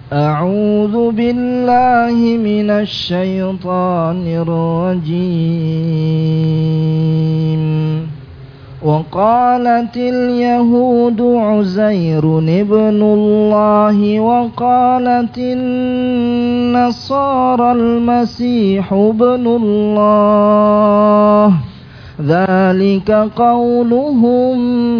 أعوذ بالله من الشيطان الرجيم. وقالت اليهود عزير ابن الله وقالت النصارى المسيح ابن الله ذلك قولهم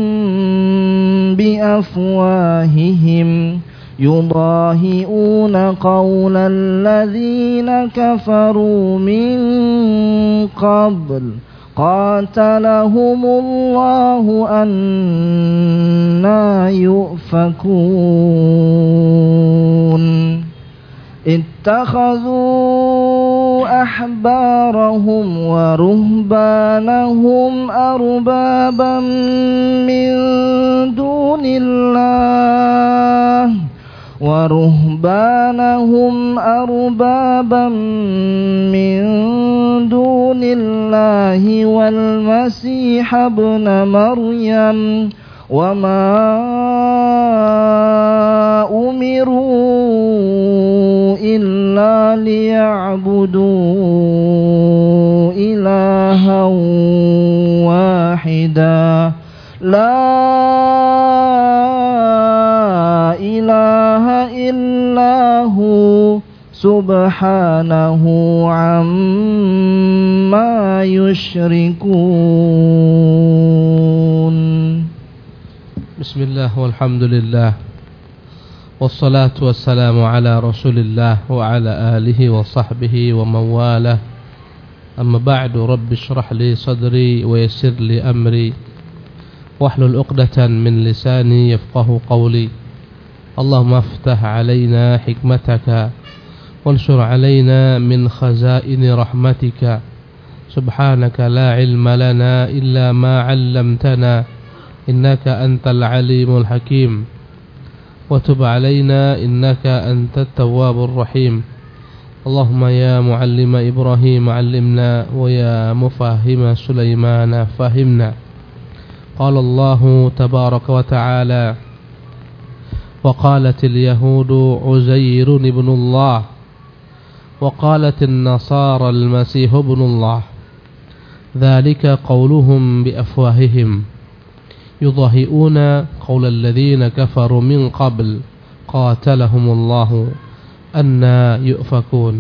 بأفواههم يضاهئون قول الذين كفروا من قبل قاتلهم الله أنى يؤفكون. اتخذوا أحبارهم ورهبانهم أربابا من دون الله والمسيح ابن مريم وما أمروا إلا ليعبدوا إلها واحدا لا إله إلا هو سبحانه عما يشركون. بسم الله والحمد لله والصلاة والسلام على رسول الله وعلى آله وصحبه ومن والاه. أما بعد، رب اشرح لي صدري ويسر لي أمري واحلل عقدة من لساني يفقه قولي. اللهم افتح علينا حكمتك وانشر علينا من خزائن رحمتك. سبحانك لا علم لنا إلا ما علمتنا إنك أنت العليم الحكيم. وتب علينا إنك أنت التواب الرحيم. اللهم يا معلم إبراهيم علمنا ويا مفهم سليمان فهمنا. قال الله تبارك وتعالى: وقالت اليهود عزير ابن الله وقالت النصارى المسيح ابن الله ذلك قولهم بأفواههم يضاهئون قول الذين كفروا من قبل قاتلهم الله أنى يؤفكون.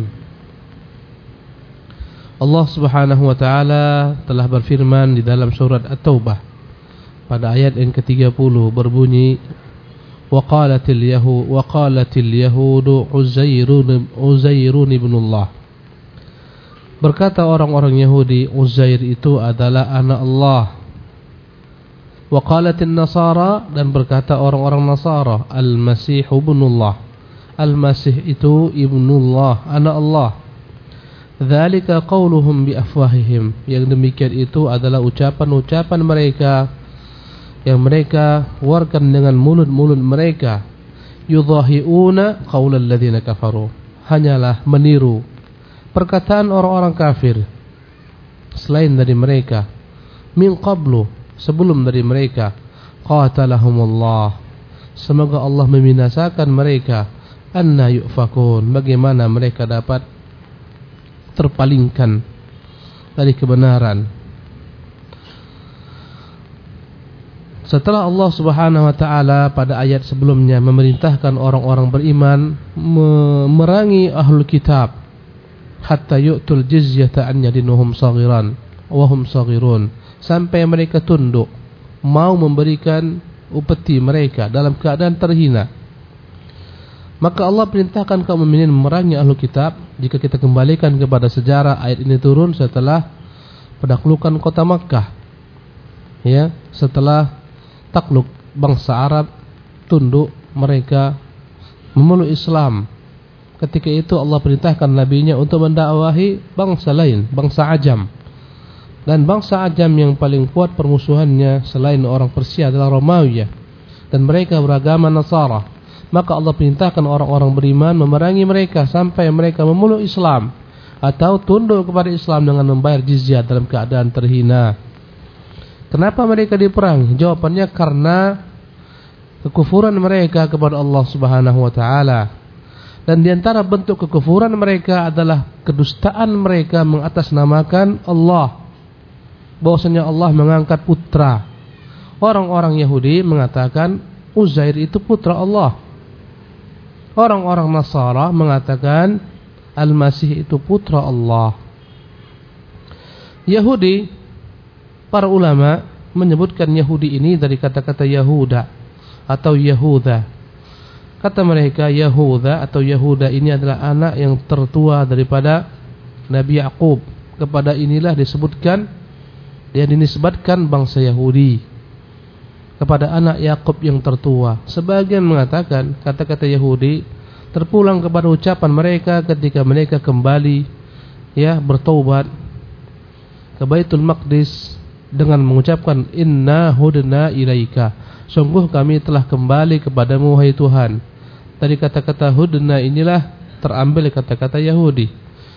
Allah Subhanahu wa taala telah berfirman di dalam surat At-Taubah pada ayat yang ke-30 berbunyi: Waqalatil yahudu Uzairun ibnullah. Berkata orang-orang Yahudi, Uzair itu adalah anak Allah. Waqalatin nasara, dan berkata orang-orang Nasara, Al-Masih ibnullah. Al-Masih itu ibnullah, anak Allah. Dzalika qauluhum bi afwahihim. Yang demikian itu adalah ucapan-ucapan mereka yang mereka keluarkan dengan mulut-mulut mereka. Yudhahiuna qaulal ladzina kafaru. Hanyalah meniru perkataan orang-orang kafir selain dari mereka. Min qablu, sebelum dari mereka. Qatalahumullah, semoga Allah membinasakan mereka. Anna yufakun, bagaimana mereka dapat terpalingkan dari kebenaran. Setelah Allah Subhanahu wa taala pada ayat sebelumnya memerintahkan orang-orang beriman memerangi ahlul kitab hatta yu'tul jizyata an yadin wahum saghiran wahum saghirun, sampai mereka tunduk mau memberikan upeti mereka dalam keadaan terhina. Maka Allah perintahkan kaum mukminin memerangi ahlul kitab. Jika kita kembalikan kepada sejarah, ayat ini turun setelah penaklukan kota Makkah, ya, setelah takluk bangsa Arab, tunduk mereka memeluk Islam. Ketika itu Allah perintahkan nabinya untuk mendakwahi bangsa lain, bangsa Ajam. Dan bangsa Ajam yang paling kuat permusuhannya selain orang Persia adalah Romawi, dan mereka beragama Nasara. Maka Allah perintahkan orang-orang beriman memerangi mereka sampai mereka memeluk Islam atau tunduk kepada Islam dengan membayar jizyah dalam keadaan terhina. Kenapa mereka diperangi? Jawabannya karena kekufuran mereka kepada Allah Subhanahu wa taala. Dan di antara bentuk kekufuran mereka adalah kedustaan mereka mengatasnamakan Allah, bahwasanya Allah mengangkat putra. Orang-orang Yahudi mengatakan Uzair itu putra Allah. Orang-orang Nasara mengatakan Al-Masih itu putra Allah. Yahudi, para ulama menyebutkan Yahudi ini dari kata-kata Yahuda atau Yahuda. Kata mereka Yahuda atau Yahuda ini adalah anak yang tertua daripada Nabi Yaqub. Kepada inilah disebutkan, yang dinisbatkan bangsa Yahudi kepada anak Yaqub yang tertua. Sebagian mengatakan kata-kata Yahudi terpulang kepada ucapan mereka ketika mereka kembali bertaubat ke Baitul Maqdis dengan mengucapkan inna hudna ilaika, sungguh kami telah kembali kepadamu wahai Tuhan. Dari kata-kata hudna inilah terambil kata-kata Yahudi.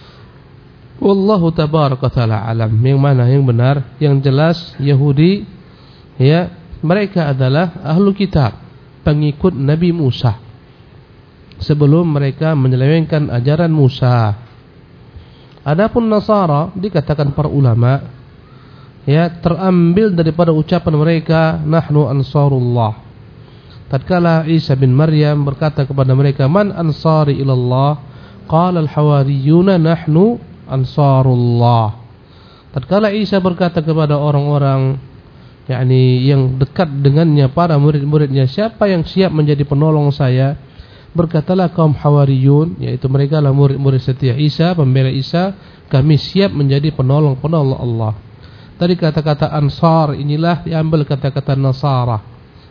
Wallahu tabaraka taala alam. Yang mana yang benar? Yang jelas Yahudi mereka adalah ahlu kitab, pengikut Nabi Musa, sebelum mereka menyelewengkan ajaran Musa. Adapun Nasara, dikatakan para ulama, terambil daripada ucapan mereka nahnu ansarullah. Tatkala Isa bin Maryam berkata kepada mereka, man ansari ilallah? Qala al-hawariyuna nahnu ansarullah. Tatkala Isa berkata kepada orang-orang yang dekat dengannya, para murid-muridnya, siapa yang siap menjadi penolong saya? Berkatalah kaum Hawariyun, yaitu mereka lah murid-murid setia Isa, pembela Isa, kami siap menjadi penolong-penolong Allah. Dari kata-kata Ansar inilah diambil kata-kata Nasara.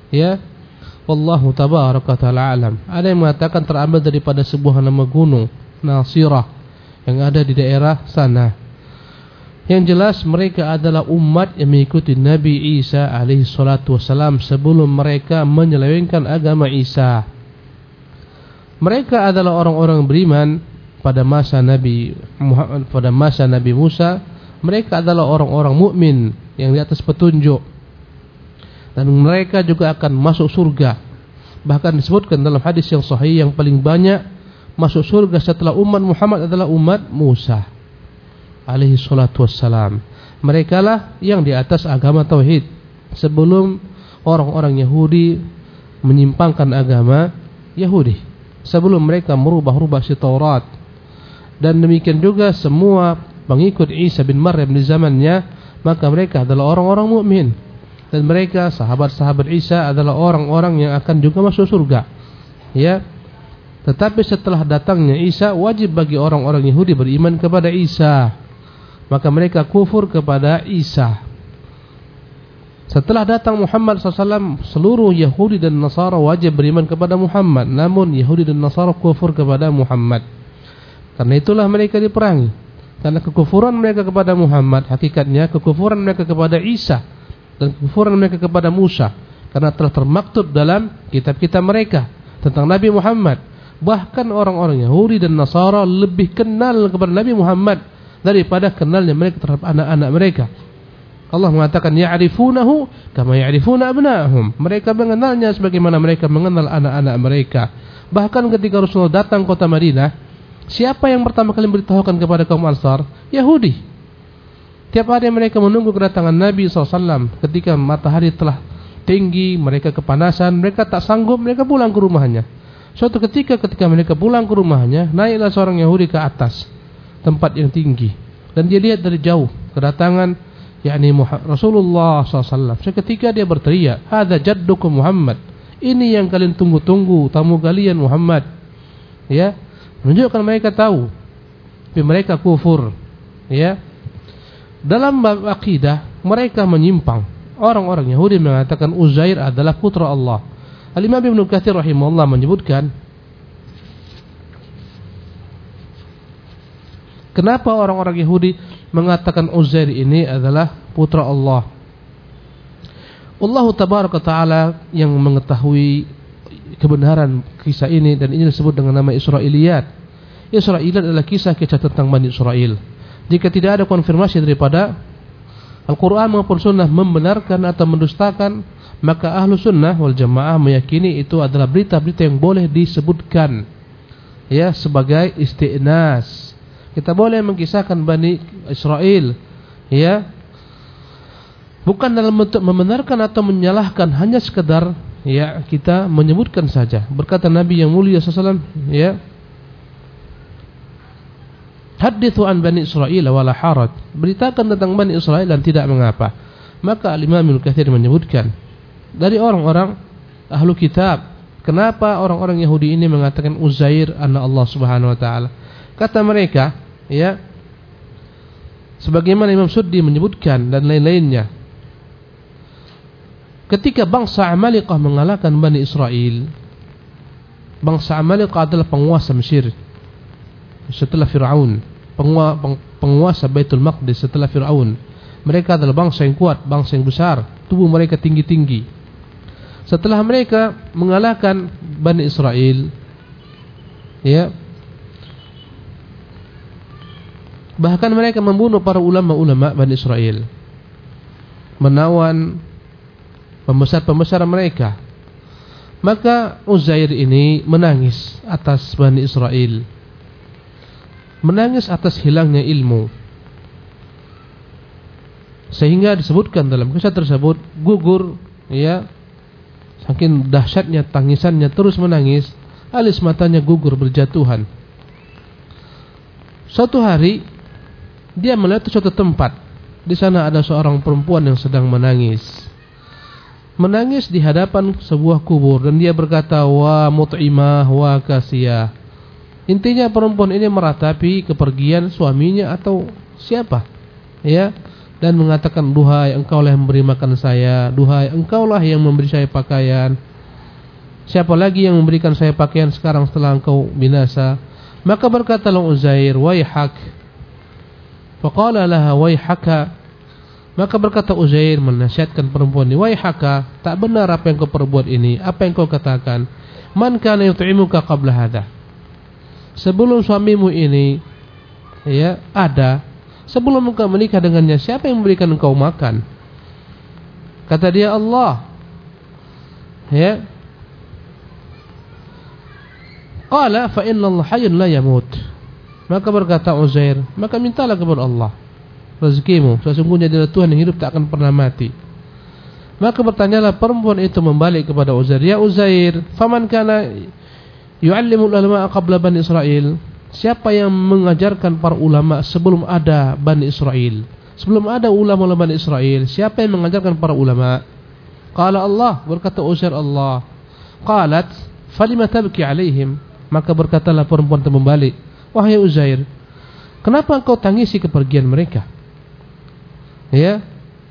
Wallahu tabaraka ta'ala alam. Ada yang mengatakan terambil daripada sebuah nama gunung, Nasirah, yang ada di daerah sana. Yang jelas mereka adalah umat yang mengikuti Nabi Isa alaihi salatu wassalam sebelum mereka menyelewengkan agama Isa. Mereka adalah orang-orang beriman pada masa Nabi Muhammad, pada masa Nabi Musa. Mereka adalah orang-orang mukmin yang di atas petunjuk, dan mereka juga akan masuk surga. Bahkan disebutkan dalam hadis yang sahih, yang paling banyak masuk surga setelah umat Muhammad adalah umat Musa alaihi salatu wassalam. Mereka lah yang di atas agama tauhid sebelum orang-orang Yahudi menyimpangkan agama Yahudi, sebelum mereka merubah-rubah si Taurat. Dan demikian juga semua pengikut Isa bin Maryam di zamannya, maka mereka adalah orang-orang mukmin, dan mereka sahabat-sahabat Isa adalah orang-orang yang akan juga masuk surga. Tetapi setelah datangnya Isa, wajib bagi orang-orang Yahudi beriman kepada Isa, maka mereka kufur kepada Isa. Setelah datang Muhammad SAW, seluruh Yahudi dan Nasara wajib beriman kepada Muhammad. Namun Yahudi dan Nasara kufur kepada Muhammad. Karena itulah mereka diperangi. Karena kekufuran mereka kepada Muhammad, hakikatnya kekufuran mereka kepada Isa dan kekufuran mereka kepada Musa. Karena telah termaktub dalam kitab-kitab mereka tentang Nabi Muhammad. Bahkan orang-orang Yahudi dan Nasara lebih kenal kepada Nabi Muhammad daripada kenalnya mereka terhadap anak-anak mereka. Allah mengatakan ya'rifunahu kama ya'rifuna abna'ahum. Mereka mengenalnya sebagaimana mereka mengenal anak-anak mereka. Bahkan ketika Rasulullah datang kota Madinah, siapa yang pertama kali memberitahukan kepada kaum Ansar? Yahudi. Tiap hari mereka menunggu kedatangan Nabi SAW. Ketika matahari telah tinggi, mereka kepanasan, mereka tak sanggup, mereka pulang ke rumahnya. Suatu ketika mereka pulang ke rumahnya, naiklah seorang Yahudi ke atas tempat yang tinggi, dan dia lihat dari jauh kedatangan Rasulullah SAW. Seketika dia berteriak, "Hadza jaddukum Muhammad." Ini yang kalian tunggu-tunggu, tamu kalian Muhammad. Menunjukkan mereka tahu, tapi mereka kufur. Dalam bab akidah mereka menyimpang. Orang-orang Yahudi mengatakan Uzair adalah putra Allah. Al-Imam Ibnu Katsir rahimahullah menyebutkan, kenapa orang-orang Yahudi mengatakan Uzair ini adalah putra Allah? Allah tabaraka ta'ala yang mengetahui kebenaran kisah ini, dan ini disebut dengan nama Israiliyat. Israiliyat adalah kisah-kisah tentang Bani Israel. Jika tidak ada konfirmasi daripada Al-Quran maupun Sunnah membenarkan atau mendustakan, maka ahlu sunnah wal jamaah meyakini itu adalah berita-berita yang boleh disebutkan. ya, sebagai isti'nas. Kita boleh mengisahkan Bani Israel, ya, bukan dalam bentuk membenarkan atau menyalahkan, hanya sekedar ya kita menyebutkan saja. Berkata Nabi yang mulia SAW, ya, hadithu an Bani Israel wala haraj, beritakan tentang Bani Israel dan tidak mengapa. Maka Al-Imam Ibnu Katsir menyebutkan dari orang-orang ahlu kitab, kenapa orang-orang Yahudi ini mengatakan Uzair anak Allah Subhanahu wa taala? Kata mereka, ya, sebagaimana Imam Suddi menyebutkan dan lain-lainnya, ketika bangsa Amalikah mengalahkan Bani Israel, bangsa Amalikah adalah penguasa Mesir setelah Fir'aun, penguasa Baitul Maqdis setelah Fir'aun. Mereka adalah bangsa yang kuat, bangsa yang besar, tubuh mereka tinggi-tinggi. Setelah mereka mengalahkan Bani Israel, ya, bahkan mereka membunuh para ulama-ulama Bani Israel, menawan pembesar-pembesar mereka. Maka Uzair ini menangis atas Bani Israel, menangis atas hilangnya ilmu, sehingga disebutkan dalam kisah tersebut gugur, ya, saking dahsyatnya tangisannya, terus menangis, alis matanya gugur berjatuhan. Suatu hari dia melihat suatu tempat, di sana ada seorang perempuan yang sedang menangis di hadapan sebuah kubur, dan dia berkata, wa mut'imah wa kasiyah. Intinya perempuan ini meratapi kepergian suaminya atau siapa, ya, dan mengatakan, duhai engkaulah yang memberi makan saya, duhai engkaulah yang memberi saya pakaian, siapa lagi yang memberikan saya pakaian sekarang setelah engkau binasa? Maka berkatalah Uzair, waihak. Faqala laha waihaka. Maka berkata Uzair menasihatkan perempuan ini, waihaka, tak benar apa yang kau perbuat ini, apa yang kau katakan. Man kana yut'imuka qabla hadha, sebelum suamimu ini, ya, ada, sebelum engkau menikah dengannya, siapa yang memberikan engkau makan? Kata dia, Allah. Ya. Qala fa inna Allah hayyun la yamut. Maka berkata Uzair, maka mintalah kepada Allah rezekimu, sesungguhnya dia Tuhan yang hidup tak akan pernah mati. Maka bertanyalah perempuan itu membalik kepada Uzair, ya Uzair, faman kana yu'allimul ulama qabla Bani Israel, siapa yang mengajarkan para ulama sebelum ada Bani Israel? Sebelum ada ulama Bani Israel, siapa yang mengajarkan para ulama? Qala Allah, berkata Uzair, Allah. Qalat falima tabki alaihim, maka berkatalah perempuan itu membalik, wahai Uzair, kenapa engkau tangisi kepergian mereka? Ya.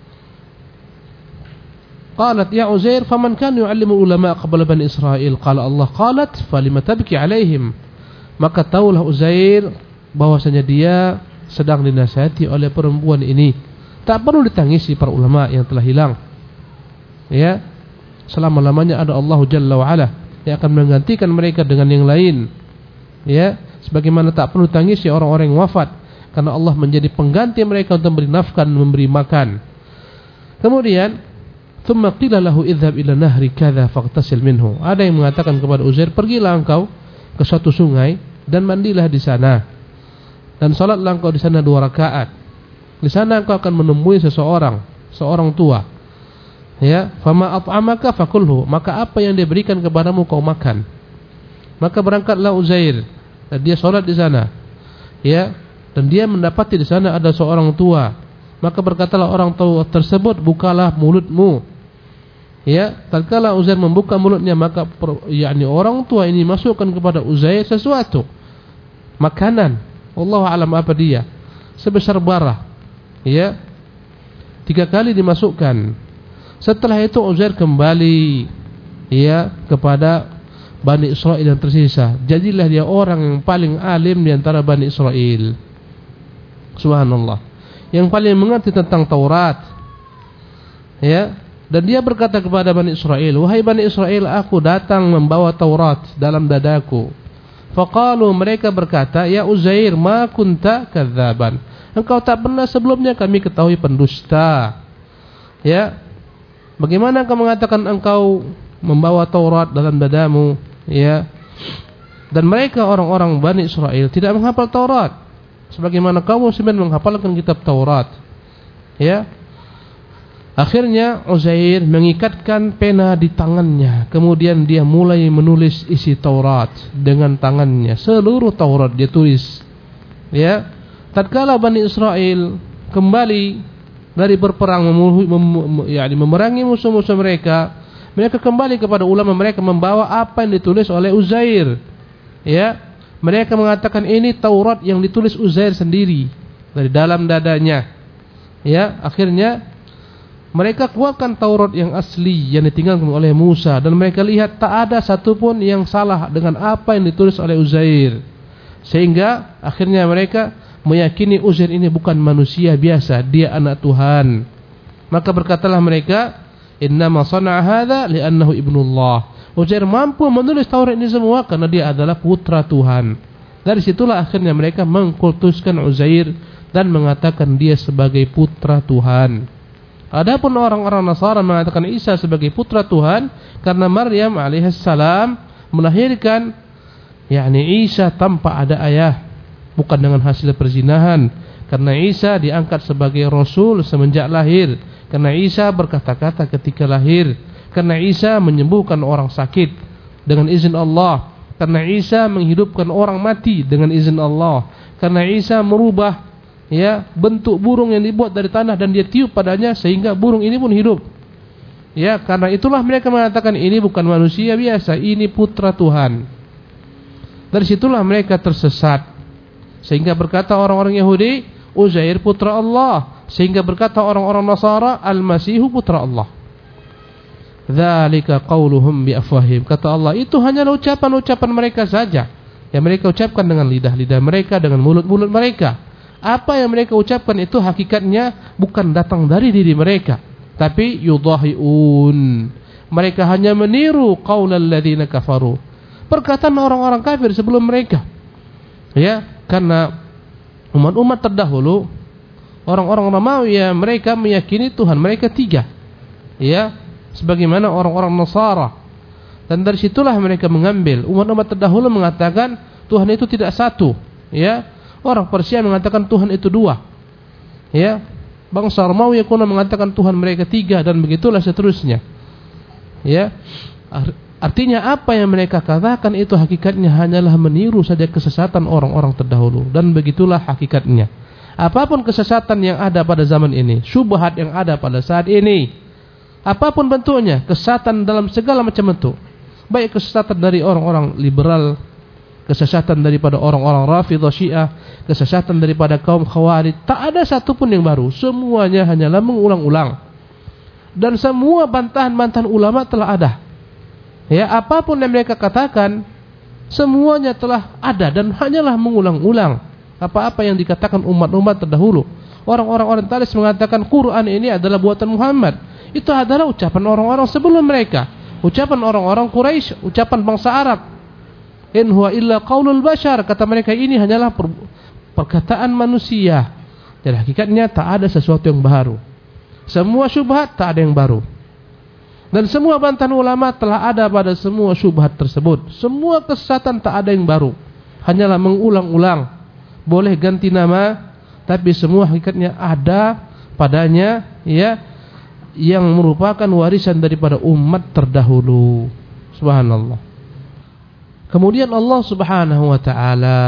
Qalat ya Uzair, faman kana yu'allimu ulama qabla Bani Israel? Qala Allah. Qalat falima tabki alaihim, maka taulah Uzair bahwasanya dia sedang dinasihati oleh perempuan ini. Tak perlu ditangisi para ulama yang telah hilang, ya, selama-lamanya ada Allah Jalla wa Ala yang akan menggantikan mereka dengan yang lain, ya, sebagaimana tak perlu tangisi orang-orang yang wafat, karena Allah menjadi pengganti mereka untuk memberi nafkah dan memberi makan. Kemudian thumma qila lahu idhhab ila nahri kadza faqtasil minhu, ada yang mengatakan kepada Uzair, pergilah engkau ke suatu sungai dan mandilah di sana, dan salatlah engkau di sana 2 rakaat. Di sana engkau akan menemui seorang tua, ya, fama at'amaka fakulhu, maka apa yang dia berikan kepadamu kau makan. Maka berangkatlah Uzair dan dia salat di sana, ya, dan dia mendapati di sana ada seorang tua. Maka berkatalah orang tua tersebut, bukalah mulutmu. Ya, tatkala Uzair membuka mulutnya, maka orang tua ini masukkan kepada Uzair sesuatu, makanan, wallahu alam apa dia, sebesar bara, ya, 3 kali dimasukkan. Setelah itu Uzair kembali, ya, kepada Bani Israel yang tersisa. Jadilah dia orang yang paling alim di antara Bani Israel, subhanallah, yang paling mengerti tentang Taurat, ya. Dan dia berkata kepada Bani Israel, wahai Bani Israel, aku datang membawa Taurat dalam dadaku. Faqalu, mereka berkata, ya Uzair, ma kunta kadzaban, engkau tak pernah sebelumnya kami ketahui pendusta. Ya, bagaimana engkau mengatakan engkau membawa Taurat dalam dadamu? Ya, Dan mereka orang-orang Bani Israel tidak menghafal Taurat sebagaimana kaum muslimin menghafalkan kitab Taurat. Ya. Akhirnya Uzair mengikatkan pena di tangannya, kemudian dia mulai menulis isi Taurat dengan tangannya. Seluruh Taurat dia tulis. Ya. Tatkala Bani Israel kembali dari berperang memerangi musuh-musuh mereka, mereka kembali kepada ulama mereka membawa apa yang ditulis oleh Uzair. Ya, mereka mengatakan ini Taurat yang ditulis Uzair sendiri dari dalam dadanya. Ya, akhirnya mereka keluarkan Taurat yang asli yang ditinggalkan oleh Musa dan mereka lihat tak ada satupun yang salah dengan apa yang ditulis oleh Uzair. Sehingga akhirnya mereka meyakini Uzair ini bukan manusia biasa, dia anak Tuhan. Maka berkatalah mereka, innama sana'a hadza li'annahu ibnullah. Uzair mampu menulis Taurat ini semua karena dia adalah putra Tuhan. Dari situlah akhirnya mereka mengkultuskan Uzair dan mengatakan dia sebagai putra Tuhan. Adapun orang-orang Nasara mengatakan Isa sebagai putra Tuhan karena Maryam alaihissalam melahirkan Isa tanpa ada ayah, bukan dengan hasil perzinahan. Karena Isa diangkat sebagai Rasul semenjak lahir. Karena Isa berkata-kata ketika lahir. Karena Isa menyembuhkan orang sakit dengan izin Allah. Karena Isa menghidupkan orang mati dengan izin Allah. Karena Isa merubah bentuk burung yang dibuat dari tanah dan dia tiup padanya sehingga burung ini pun hidup. Ya, karena itulah mereka mengatakan ini bukan manusia biasa, ini putra Tuhan. Dari situlah mereka tersesat. Sehingga berkata orang-orang Yahudi, Uzair putra Allah. Sehingga berkata orang-orang Nasara, Al-Masihu putra Allah. Dzalika qauluhum bi afwahihim. Kata Allah, itu hanyalah ucapan-ucapan mereka saja yang mereka ucapkan dengan lidah-lidah mereka, dengan mulut-mulut mereka. Apa yang mereka ucapkan itu hakikatnya bukan datang dari diri mereka, tapi yudhahiun. Mereka hanya meniru qaulal ladzina kafaru, perkataan orang-orang kafir sebelum mereka. Ya, karena umat-umat terdahulu, orang-orang Romawi mereka meyakini Tuhan mereka 3. Ya, sebagaimana orang-orang Nasara. Dan dari situlah mereka mengambil. Umat-umat terdahulu mengatakan Tuhan itu tidak satu. Ya, orang Persia mengatakan Tuhan itu 2. Ya, bangsa Romawi kuno mengatakan Tuhan mereka 3 dan begitulah seterusnya. Ya, artinya apa yang mereka katakan itu hakikatnya hanyalah meniru saja kesesatan orang-orang terdahulu dan begitulah hakikatnya. Apapun kesesatan yang ada pada zaman ini, syubhat yang ada pada saat ini, apapun bentuknya, kesesatan dalam segala macam bentuk. Baik kesesatan dari orang-orang liberal, kesesatan daripada orang-orang Rafidhah Syiah, kesesatan daripada kaum Khawarij, tak ada satupun yang baru. Semuanya hanyalah mengulang-ulang. Dan semua bantahan-bantahan ulama telah ada. Ya, apapun yang mereka katakan, semuanya telah ada dan hanyalah mengulang-ulang apa-apa yang dikatakan umat-umat terdahulu. Orang-orang orientalis mengatakan Quran ini adalah buatan Muhammad. Itu adalah ucapan orang-orang sebelum mereka, ucapan orang-orang Quraisy, ucapan bangsa Arab. In huwa illa qaulul bashar, kata mereka ini hanyalah perkataan manusia. Dan hakikatnya tak ada sesuatu yang baru. Semua syubhat tak ada yang baru. Dan semua bantahan ulama telah ada pada semua syubhat tersebut. Semua kesesatan tak ada yang baru, hanyalah mengulang-ulang. Boleh ganti nama, tapi semua hakikatnya ada padanya, ya, yang merupakan warisan daripada umat terdahulu. Subhanallah. Kemudian Allah Subhanahu wa taala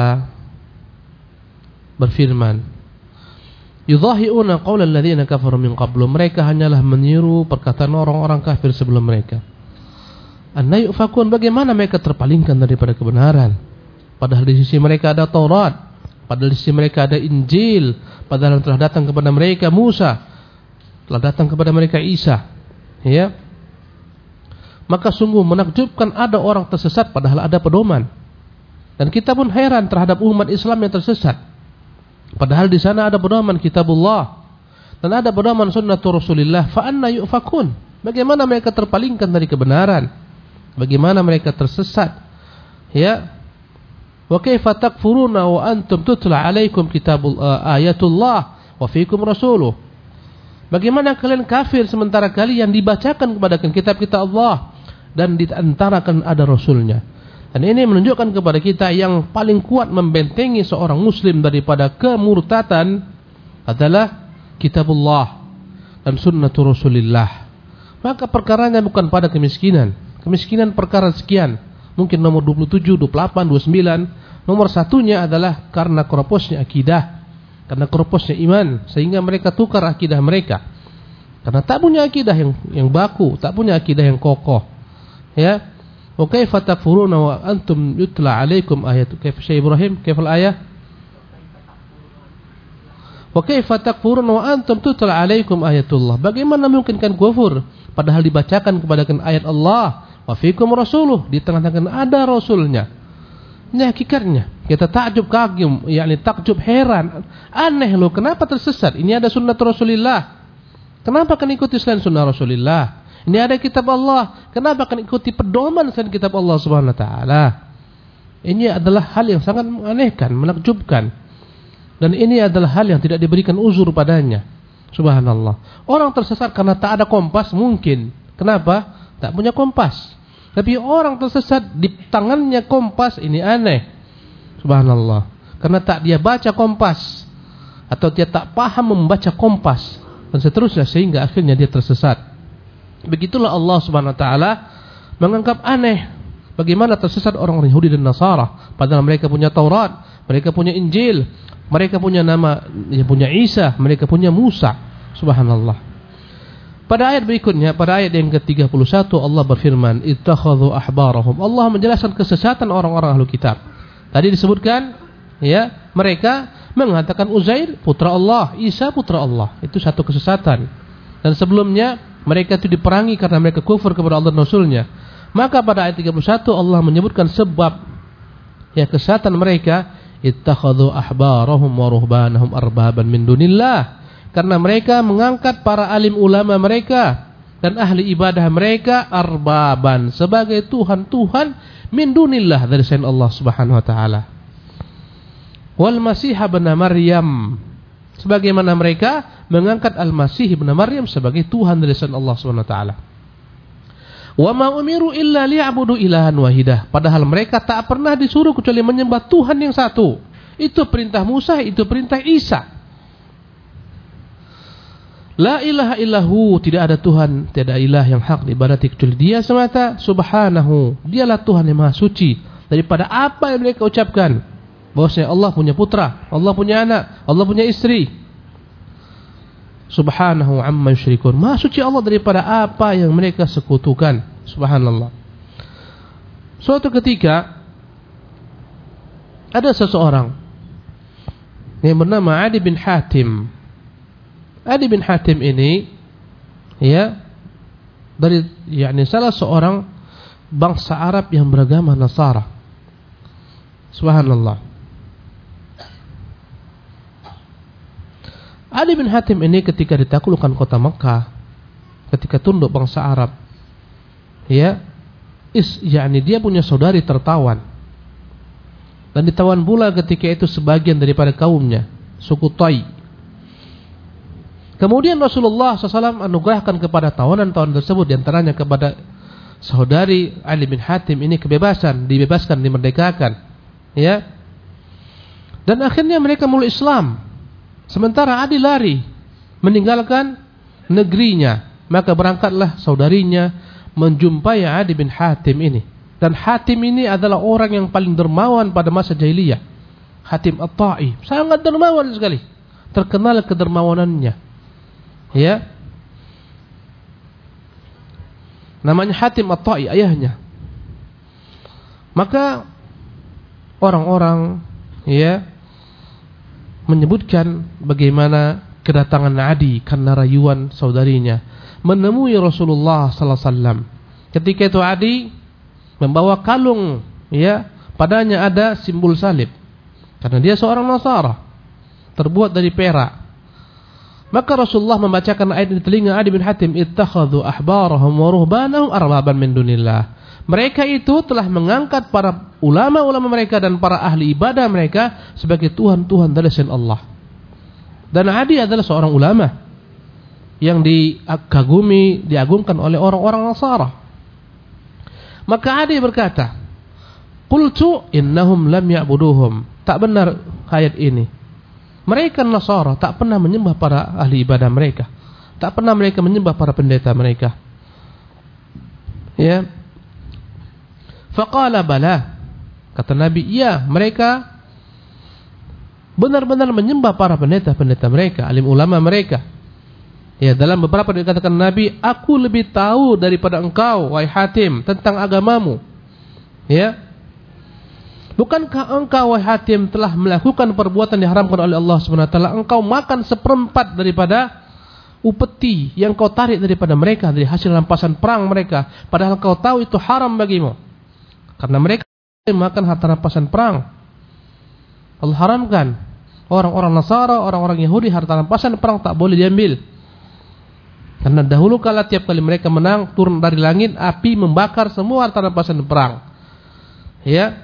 berfirman, yudhahi'una qaulal ladzina kafaru min qablu. Mereka hanyalah meniru perkataan orang-orang kafir sebelum mereka. Anna yufakun, bagaimana mereka terpalingkan daripada kebenaran, padahal di sisi mereka ada Taurat, padahal di sisi mereka ada Injil, padahal telah datang kepada mereka Musa, telah datang kepada mereka Isa. Ya, maka sungguh menakjubkan ada orang tersesat padahal ada pedoman. Dan kita pun heran terhadap umat Islam yang tersesat, padahal di sana ada pedoman kitabullah dan ada pedoman sunnatul Rasulillah. Fa anna yufakun, bagaimana mereka terpalingkan dari kebenaran, bagaimana mereka tersesat. Ya, wa kaifa takfuruna wa antum tutla alaikum ayatullah wa fiikum rasuluh. Bagaimana kalian kafir sementara kalian dibacakan kepada kitab-kitab Allah dan di antara kalian ada rasulnya. Dan ini menunjukkan kepada kita yang paling kuat membentengi seorang muslim daripada kemurtatan adalah kitabullah dan sunnatul Rasulillah. Maka perkaranya bukan pada kemiskinan. Kemiskinan perkara sekian, mungkin nomor 27, 28, 29. Nomor satunya adalah karena keroposnya akidah, karena keroposnya iman, sehingga mereka tukar akidah mereka. Karena tak punya akidah yang baku, tak punya akidah yang kokoh. Ya. Wa kaifa takfuruna wa antum yutla 'alaikum ayatu kaifa Syekh Ibrahim, kaifa al-ayah? Wa kaifa takfuruna wa antum tutla 'alaikum ayatullah. Bagaimana mungkin kan kufur padahal dibacakan kepada ayat Allah, wa fikum rasuluh, di tengah-tengah ada rasulnya. Ini hakikatnya. Kita kagum, yakni takjub, heran. Aneh loh, kenapa tersesat? Ini ada sunnah Rasulullah. Kenapa kan ikuti selain sunnah Rasulullah? Ini ada kitab Allah. Kenapa kan ikuti pedoman selain kitab Allah Subhanahu wa taala? Ini adalah hal yang sangat menganehkan, menakjubkan. Dan ini adalah hal yang tidak diberikan uzur padanya. Subhanallah. Orang tersesat karena tak ada kompas mungkin. Kenapa? Tak punya kompas. Tapi orang tersesat di tangannya kompas, ini aneh. Subhanallah. Karena tak dia baca kompas, atau dia tak paham membaca kompas, dan seterusnya, sehingga akhirnya dia tersesat. Begitulah Allah Subhanahu wa taala menganggap aneh bagaimana tersesat orang-orang Yahudi dan Nasara, padahal mereka punya Taurat, mereka punya Injil, mereka punya nama, punya Isa, mereka punya Musa. Subhanallah. Pada ayat berikutnya, pada ayat yang ke-31 Allah berfirman, ittakhadhu ahbarahum. Allah menjelaskan kesesatan orang-orang ahlu kitab. Tadi disebutkan, ya, mereka mengatakan Uzair putra Allah, Isa putra Allah. Itu satu kesesatan. Dan sebelumnya mereka itu diperangi karena mereka kufur kepada Allah dan Rasulnya. Maka pada ayat 31 Allah menyebutkan sebab ya kesesatan mereka, ittakhadhu ahbarahum wa ruhbanahum arbaban min dunillah. Karena mereka mengangkat para alim ulama mereka dan ahli ibadah mereka arbaban, sebagai Tuhan-Tuhan min dunillah, dari selain Allah Subhanahu wa taala. Wal Masih ibn Maryam, sebagaimana mereka mengangkat Al-Masih ibn Maryam sebagai Tuhan dari selain Allah Subhanahu wa taala. Wa ma umiru illa liya'budu ilahan wahidah, padahal mereka tak pernah disuruh kecuali menyembah Tuhan yang satu. Itu perintah Musa, itu perintah Isa. La ilaha illahu, tidak ada Tuhan, tidak ada ilah yang hak diibadati kecuali Dia semata. Subhanahu, Dialah Tuhan yang maha suci daripada apa yang mereka ucapkan, bahwasanya Allah punya putra, Allah punya anak, Allah punya istri. Subhanahu amma yusyrikun, maha suci Allah daripada apa yang mereka sekutukan. Subhanallah. Suatu ketika ada seseorang yang bernama Adi bin Hatim. Adi bin Hatim ini, ya, dari salah seorang bangsa Arab yang beragama Nasara. Subhanallah. Adi bin Hatim ini ketika ditaklukkan kota Makkah, ketika tunduk bangsa Arab, ya, dia punya saudari tertawan. Dan ditawan pula ketika itu sebagian daripada kaumnya, suku Tai. Kemudian Rasulullah SAW anugerahkan kepada tawanan-tawanan tersebut, diantaranya kepada saudari Ali bin Hatim ini kebebasan, dibebaskan, dimerdekakan, ya. Dan akhirnya mereka mulai Islam. Sementara Adi lari meninggalkan negerinya, maka berangkatlah saudarinya menjumpai Adi bin Hatim ini. Dan Hatim ini adalah orang yang paling dermawan pada masa jahiliyah. Hatim At-Ta'i, sangat dermawan sekali, terkenal kedermawanannya. Ya, namanya Hatim At-Ta'i, ayahnya. Maka orang-orang, ya, menyebutkan bagaimana kedatangan Adi karena rayuan saudarinya menemui Rasulullah sallallahu alaihi wasallam. Ketika itu Adi membawa kalung, ya, padanya ada simbol salib, karena dia seorang Nasara, terbuat dari perak. Maka Rasulullah membacakan ayat di telinga Adi bin Hatim, ittakhadhu ahbarahum wa ruhbanahum arbaban min dunillah. Mereka itu telah mengangkat para ulama-ulama mereka dan para ahli ibadah mereka sebagai Tuhan-Tuhan dari selain Allah. Dan Adi adalah seorang ulama yang dikagumi, diagungkan oleh orang-orang Nasara. Maka Adi berkata, Qultu innahum lam ya'buduhum. Tak benar ayat ini. Mereka Nasara tak pernah menyembah para ahli ibadah mereka. Tak pernah mereka menyembah para pendeta mereka. Ya. Faqala bala. Kata Nabi, iya, mereka benar-benar menyembah para pendeta-pendeta mereka, alim ulama mereka. Ya, dalam beberapa dikatakan Nabi, aku lebih tahu daripada engkau, wahai Hatim, tentang agamamu. Ya. Bukankah engkau, wahai Hatim, telah melakukan perbuatan yang diharamkan oleh Allah SWT? Engkau makan seperempat daripada upeti yang kau tarik daripada mereka, dari hasil rampasan perang mereka, padahal kau tahu itu haram bagimu. Karena mereka makan harta rampasan perang. Allah haramkan. Orang-orang Nasara, orang-orang Yahudi, harta rampasan perang tak boleh diambil. Karena dahulu kala tiap kali mereka menang, turun dari langit api membakar semua harta rampasan perang. Ya.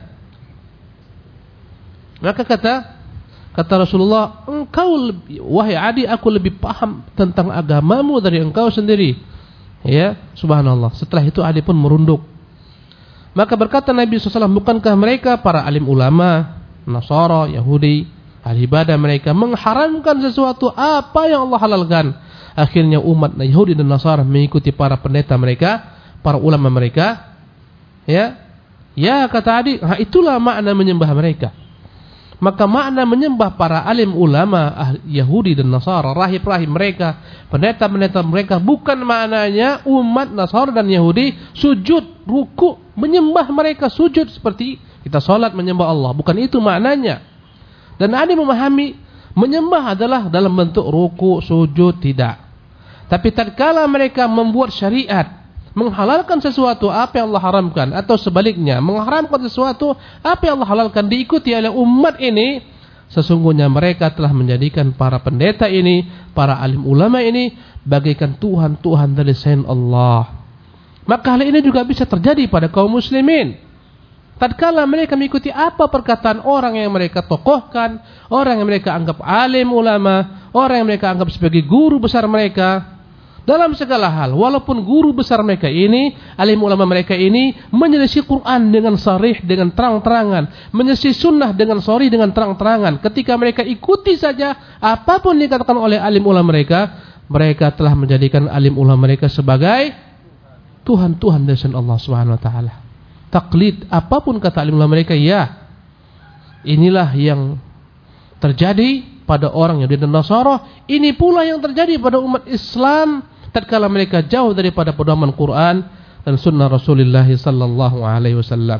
Maka kata Rasulullah, engkau wahai Adi, aku lebih paham tentang agamamu dari engkau sendiri. Ya, subhanallah. Setelah itu Adi pun merunduk. Maka berkata Nabi SAW, bukankah mereka para alim ulama Nasara, Yahudi, ahli ibadah mereka mengharamkan sesuatu apa yang Allah halalkan? Akhirnya umat Yahudi dan Nasara mengikuti para pendeta mereka, para ulama mereka. Ya, kata Adi, itulah makna menyembah mereka. Maka makna menyembah para alim ulama Yahudi dan Nasara, rahib-rahib mereka, pendeta-pendeta mereka, bukan maknanya umat Nasara dan Yahudi sujud, ruku, menyembah mereka sujud seperti kita salat menyembah Allah. Bukan itu maknanya. Dan Adi memahami menyembah adalah dalam bentuk ruku, sujud, tidak. Tapi tatkala mereka membuat syariat, menghalalkan sesuatu apa yang Allah haramkan, atau sebaliknya mengharamkan sesuatu apa yang Allah halalkan, diikuti oleh umat ini, sesungguhnya mereka telah menjadikan para pendeta ini, para alim ulama ini bagaikan Tuhan-Tuhan dari selain Allah. Maka hal ini juga bisa terjadi pada kaum muslimin. Tatkala mereka mengikuti apa perkataan orang yang mereka tokohkan, orang yang mereka anggap alim ulama, orang yang mereka anggap sebagai guru besar mereka, dalam segala hal, walaupun guru besar mereka ini, alim ulama mereka ini menyelisih Quran dengan sarih, dengan terang-terangan, menyelisih sunnah dengan sarih, dengan terang-terangan. Ketika mereka ikuti saja apapun dikatakan oleh alim ulama mereka, mereka telah menjadikan alim ulama mereka sebagai Tuhan-Tuhan dari Allah Subhanahu Wa Taala. Taklid apapun kata alim ulama mereka, ya, inilah yang terjadi pada orang Yahudi dan Nasara. Ini pula yang terjadi pada umat Islam tatkala mereka jauh daripada pedoman Quran dan sunnah Rasulullah sallallahu alaihi wasallam.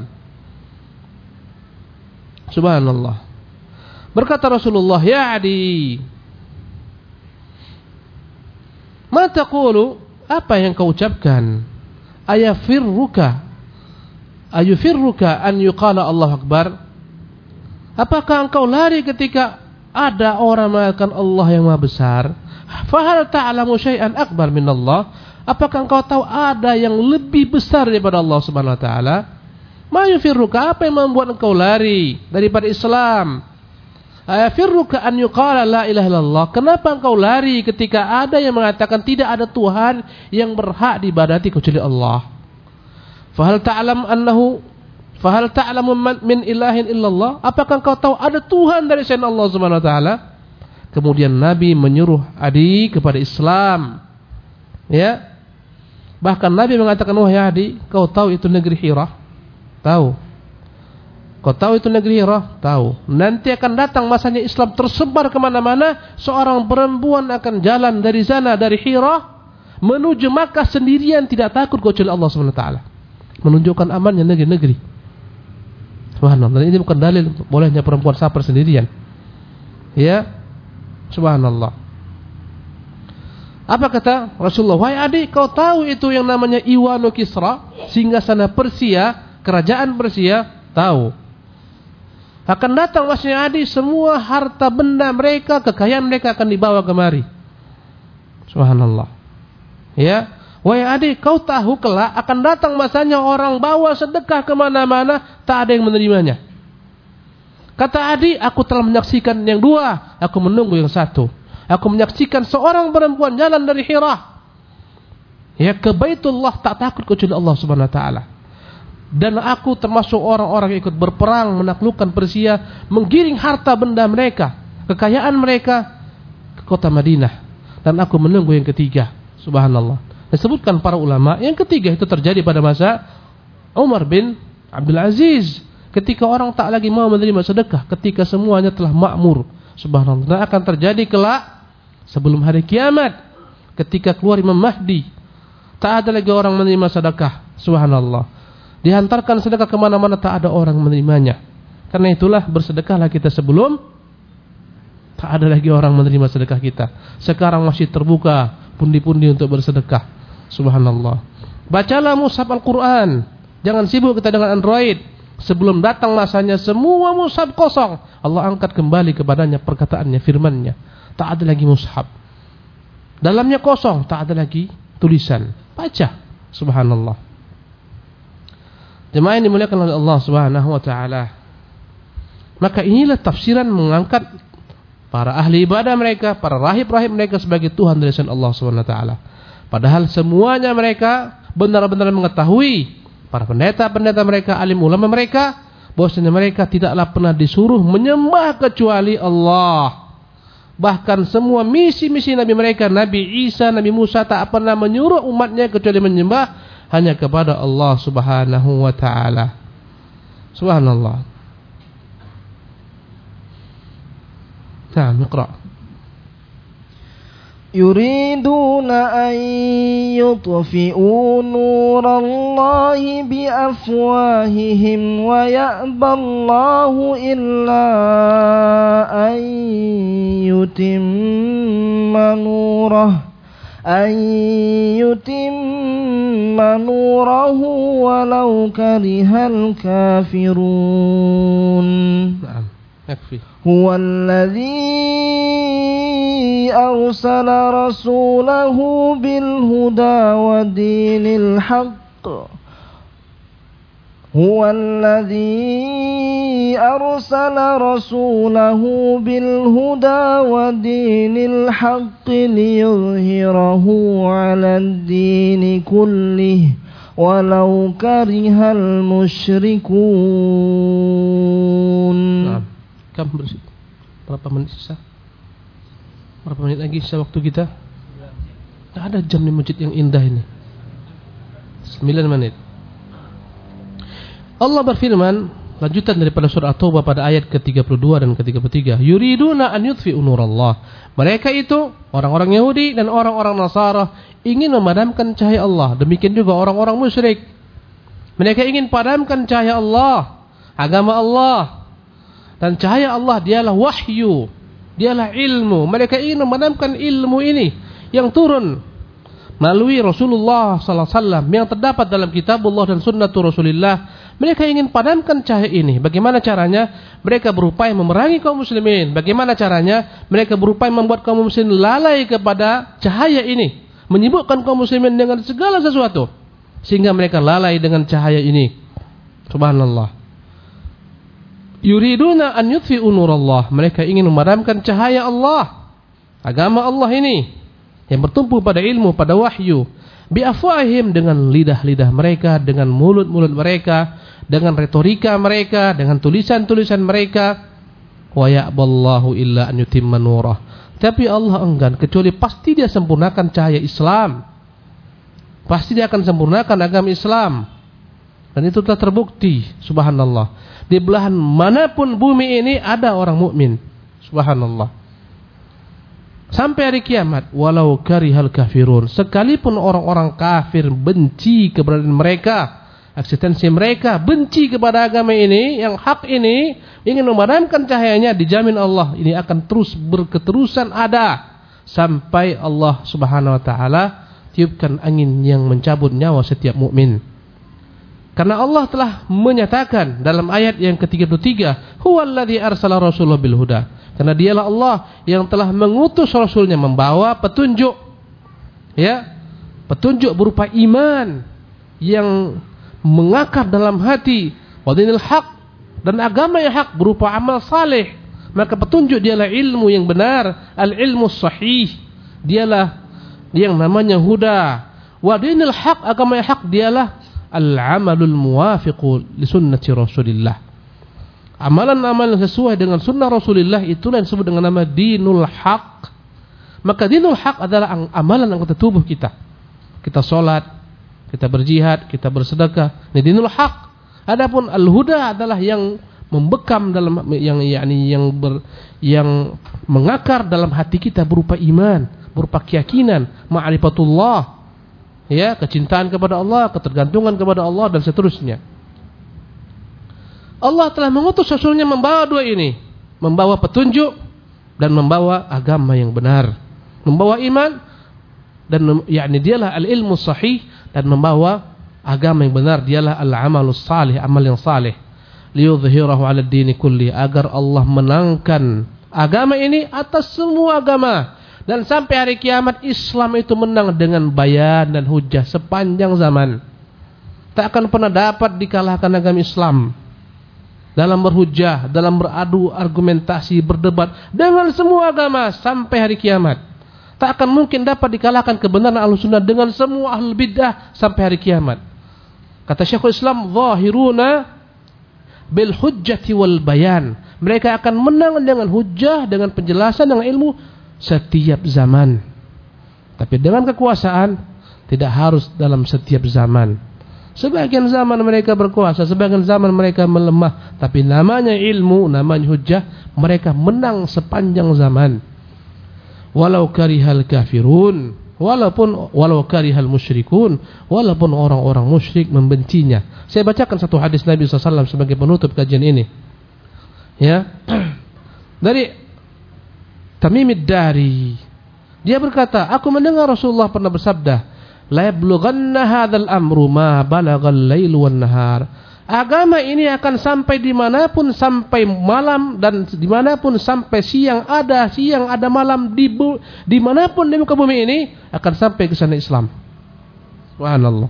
Subhanallah. Berkata Rasulullah, ya Adi, ma taqulu, apa yang kau ucapkan? Ayufirruka an yuqala Allahu Akbar? Apakah engkau lari ketika ada orang mengatakan Allah yang Maha Besar? Fahal ta'lamu syai'an akbar min Allah? Apakah engkau tahu ada yang lebih besar daripada Allah Subhanahu wa taala? Ma yufirruka, apa yang membuat engkau lari daripada Islam? Ayafirruka an yuqala la ilaha illallah? Kenapa engkau lari ketika ada yang mengatakan tidak ada Tuhan yang berhak diibadati kecuali Allah? Fahal ta'lamu min ilahin illallah? Apakah engkau tahu ada Tuhan dari selain Allah Subhanahu wa taala? Kemudian Nabi menyuruh Adi kepada Islam. Ya. Bahkan Nabi mengatakan, wahai Adi, kau tahu itu negeri Hira? Tahu. Kau tahu itu negeri Hira? Tahu. Nanti akan datang masanya Islam tersebar kemana-mana. Seorang perempuan akan jalan dari sana, dari Hira menuju Makkah sendirian, tidak takut kecuali Allah Subhanahu wa taala. Menunjukkan amannya negeri-negeri. Subhanallah. Dan ini bukan dalil bolehnya perempuan safar sendirian. Ya. Subhanallah. Apa kata Rasulullah? Wahai Adi, kau tahu itu yang namanya Iwanu Kisra, singgasana Persia, kerajaan Persia? Tahu. Akan datang masnya Adi, semua harta benda mereka, kekayaan mereka akan dibawa kemari. Subhanallah. Ya. Wahai Adi, kau tahu kelak akan datang masanya orang bawa sedekah kemana-mana, tak ada yang menerimanya. Kata Adi, aku telah menyaksikan yang dua, aku menunggu yang satu. Aku menyaksikan seorang perempuan jalan dari Hira, ya, ke Baitullah, tak takut kecuali Allah Subhanahu wa taala. Dan aku termasuk orang-orang yang ikut berperang menaklukkan Persia, menggiring harta benda mereka, kekayaan mereka ke kota Madinah. Dan aku menunggu yang ketiga. Subhanallah. Disebutkan para ulama, yang ketiga itu terjadi pada masa Umar bin Abdul Aziz, ketika orang tak lagi mau menerima sedekah, ketika semuanya telah makmur. Subhanallah. Dan akan terjadi kelak sebelum hari kiamat, ketika keluar Imam Mahdi, tak ada lagi orang menerima sedekah. Subhanallah. Dihantarkan sedekah kemana-mana, tak ada orang menerimanya. Karena itulah bersedekahlah kita sebelum tak ada lagi orang menerima sedekah kita. Sekarang masih terbuka pundi-pundi untuk bersedekah. Subhanallah. Bacalah mushaf Al-Quran. Jangan sibuk kita dengan Android. Sebelum datang masanya semua mushaf kosong, Allah angkat kembali kepadanya perkataannya, firmannya. Tak ada lagi mushaf. Dalamnya kosong, tak ada lagi tulisan. Baca. Subhanallah. Jemaah yang dimuliakan oleh Allah Subhanahu wa taala. Maka inilah tafsiran mengangkat para ahli ibadah mereka, para rahib-rahib mereka sebagai Tuhan dari selain Allah Subhanahu wa taala. Padahal semuanya mereka benar-benar mengetahui, para pendeta-pendeta mereka, alim ulama mereka, bahwasanya mereka tidaklah pernah disuruh menyembah kecuali Allah. Bahkan semua misi-misi Nabi mereka, Nabi Isa, Nabi Musa, tak pernah menyuruh umatnya kecuali menyembah hanya kepada Allah Subhanahu wa taala. Subhanallah. Nah, Iqra. Yuriduna an yutfi'u nurallahi bi afwahihim wa ya'ballahu illa an yutimma nurahu walau karihal kafirun. Naam, yakfi. Huwallazi arsala rasulahu bil huda wa dinil haqq. Huwallazi arsala rasulahu bil huda wa dinil haqqi liyuzhirahu 'alad dini kullih walau karihal musyrikun. Nah, berapa menit sisa? Berapa menit lagi sisa waktu kita? Tak ada jam di masjid yang indah ini. 9 menit. Allah berfirman, lanjutan daripada surah At-Taubah pada ayat ke-32 dan ke-33. Yuriduna an yutfi'u nurallah. Mereka itu orang-orang Yahudi dan orang-orang Nasara ingin memadamkan cahaya Allah. Demikian juga orang-orang musyrik. Mereka ingin padamkan cahaya Allah, agama Allah. Dan cahaya Allah dialah wahyu, dialah ilmu. Mereka ingin memadamkan ilmu ini yang turun melalui Rasulullah sallallahu alaihi wasallam yang terdapat dalam kitabullah dan sunnatul Rasulillah. Mereka ingin padamkan cahaya ini. Bagaimana caranya? Mereka berupaya memerangi kaum muslimin. Bagaimana caranya? Mereka berupaya membuat kaum muslimin lalai kepada cahaya ini, menyibukkan kaum muslimin dengan segala sesuatu sehingga mereka lalai dengan cahaya ini. Subhanallah. Yuriduna an yutfi'u nurallah. Mereka ingin memadamkan cahaya Allah, agama Allah ini yang bertumpu pada ilmu, pada wahyu. Biafwahim, dengan lidah-lidah mereka, dengan mulut-mulut mereka, dengan retorika mereka, dengan tulisan-tulisan mereka. Wa ya'ballahu illa an yutimma nurah. Tapi Allah enggan kecuali pasti dia sempurnakan cahaya Islam. Pasti dia akan sempurnakan agama Islam. Dan itu telah terbukti. Subhanallah. Di belahan manapun bumi ini ada orang mukmin. Subhanallah. Sampai hari kiamat, walau karihal kafirun, sekalipun orang-orang kafir benci keberadaan mereka, eksistensi mereka, benci kepada agama ini, yang hak ini, ingin memadamkan cahayanya, dijamin Allah ini akan terus berketerusan ada sampai Allah Subhanahu wa taala tiupkan angin yang mencabut nyawa setiap mukmin. Karena Allah telah menyatakan dalam ayat yang ke-33, huwallazi arsala rasulahu bil huda. Karena dialah Allah yang telah mengutus Rasulnya membawa petunjuk, ya, petunjuk berupa iman yang mengakar dalam hati, wadinil haq, dan agama yang hak berupa amal saleh. Maka petunjuk dialah ilmu yang benar, al-ilmu sahih, dialah yang namanya huda. Wadinil haq, agama yang hak dialah al-amalul muwafiqu li sunnati Rasulillah. Amalan-amalan sesuai dengan sunnah Rasulullah itulah yang disebut dengan nama dinul haq. Maka dinul haq adalah amalan anggota tubuh kita. Kita sholat, kita berjihad, kita bersedekah. Ini dinul haq. Adapun al-huda adalah yang membekam dalam yang mengakar dalam hati kita berupa iman, berupa keyakinan, ma'rifatullah. Ya, kecintaan kepada Allah, ketergantungan kepada Allah dan seterusnya. Allah telah mengutus Rasulnya membawa dua ini, membawa petunjuk dan membawa agama yang benar, membawa iman dan dialah al-ilmu sahih, dan membawa agama yang benar dialah al-amalus salih, amal yang saleh, liyudhhirahu 'ala ad-din kulli, agar Allah menangkan agama ini atas semua agama, dan sampai hari kiamat Islam itu menang dengan bayan dan hujah sepanjang zaman. Tak akan pernah dapat dikalahkan agama Islam dalam berhujah, dalam beradu argumentasi, berdebat dengan semua agama sampai hari kiamat. Tak akan mungkin dapat dikalahkan kebenaran Ahlussunnah dengan semua ahlul bidah sampai hari kiamat. Kata Syekhul Islam, zahiruna bil hujjati wal bayan. Mereka akan menang dengan hujah, dengan penjelasan, dengan ilmu setiap zaman. Tapi dengan kekuasaan tidak harus dalam setiap zaman. Sebagian zaman mereka berkuasa, sebagian zaman mereka melemah, tapi namanya ilmu, namanya hujjah, mereka menang sepanjang zaman. Walau karihal kafirun, walau karihal musyrikun, walaupun orang-orang musyrik membencinya. Saya bacakan satu hadis Nabi SAW sebagai penutup kajian ini. Ya, dari Tamim ad-Dari, dia berkata, aku mendengar Rasulullah pernah bersabda, la yablughanna hadzal amru ma balagal lail wan nahar. Agama ini akan sampai dimanapun sampai malam, dan dimanapun sampai siang ada malam, dimanapun di muka bumi ini akan sampai ke sana Islam. Subhanallah.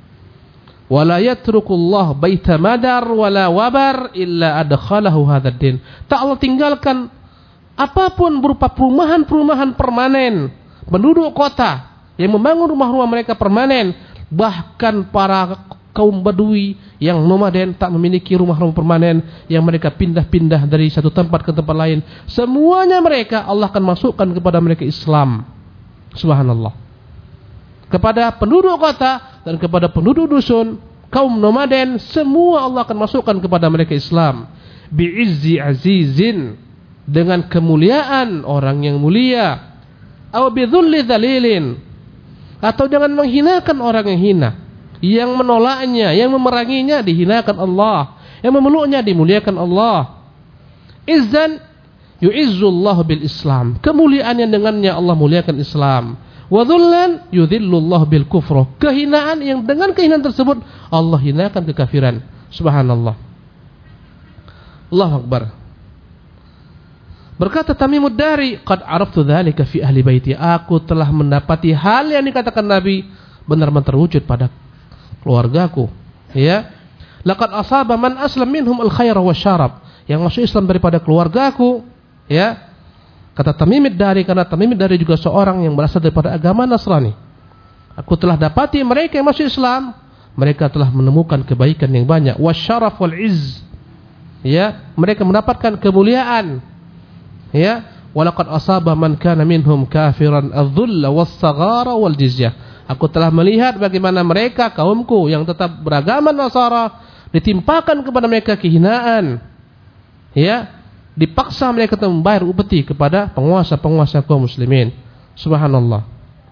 Wala yatrukullah baita madar wala wabar illa adkhalahu hadzal din. Tak Allah tinggalkan apapun berupa perumahan-perumahan permanen, penduduk kota yang membangun rumah-rumah mereka permanen, bahkan para kaum Badui yang nomaden tak memiliki rumah-rumah permanen, yang mereka pindah-pindah dari satu tempat ke tempat lain. Semuanya mereka Allah akan masukkan kepada mereka Islam. Subhanallah. Kepada penduduk kota dan kepada penduduk dusun, kaum nomaden, semua Allah akan masukkan kepada mereka Islam. Bi'izzi azizin, dengan kemuliaan orang yang mulia, aw bidzulli dzalilin, atau jangan menghinakan orang yang hina, yang menolaknya, yang memeranginya dihinakan Allah, yang memeluknya dimuliakan Allah. Izzan yu'izzullahu bil Islam, kemuliaan yang dengannya Allah muliakan Islam. Wa dhullan yudhillullahu bil kufr, kehinaan yang dengan kehinaan tersebut Allah hinakan kekafiran. Subhanallah. Allahu Akbar. Berkata Tamim ad-Dari, qad araftu dzalika fi ahli baiti, aku telah mendapati hal yang dikatakan Nabi benar-benar terwujud pada keluargaku. Ya, laqad asaba man aslam minhum al-khaira wasyarab, yang masuk Islam daripada keluargaku. Ya, kata Tamim ad-Dari, karena Tamim ad-Dari juga seorang yang berasal daripada agama Nasrani. Aku telah dapati mereka yang masuk Islam, mereka telah menemukan kebaikan yang banyak, wasyaraf wal izz. Ya, mereka mendapatkan kemuliaan. Ya, walaqad asaba man kana minhum kafiran adh-dhulla was-saghara wal jizyah. Aku telah melihat bagaimana mereka kaumku yang tetap beragama Nasara ditimpakan kepada mereka kehinaan. Ya, dipaksa mereka membayar upeti kepada penguasa-penguasa kaum muslimin. Subhanallah.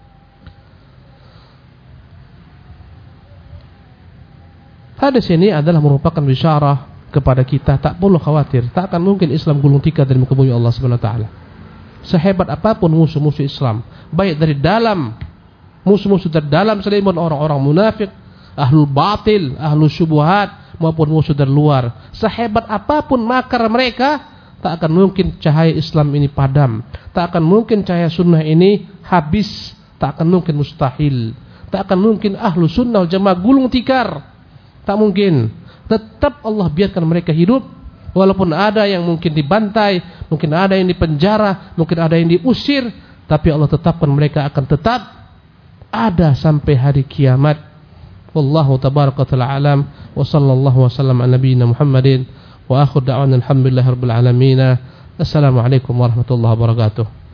Hadis ini adalah merupakan bisyarah kepada kita, tak perlu khawatir, tak akan mungkin Islam gulung tikar dari muka bumi Allah Subhanahu wa taala. Sehebat apapun musuh-musuh Islam, baik dari dalam, musuh-musuh dari dalam selimun orang-orang munafik, ahlul batil, ahlul syubhat, maupun musuh dari luar, sehebat apapun makar mereka, tak akan mungkin cahaya Islam ini padam, tak akan mungkin cahaya sunnah ini habis, tak akan mungkin, mustahil, tak akan mungkin ahlu sunnah wal jamaah gulung tikar, tak mungkin. Tetap Allah biarkan mereka hidup, walaupun ada yang mungkin dibantai, mungkin ada yang dipenjara, mungkin ada yang diusir, tapi Allah tetapkan mereka akan tetap ada sampai hari kiamat. Wallahu tabaraka ta'ala alam wa sallallahu wa sallam ala nabiyyina Muhammadin wa akhir da'wana alhamdulillahirabbil alamin. Assalamualaikum warahmatullahi wabarakatuh.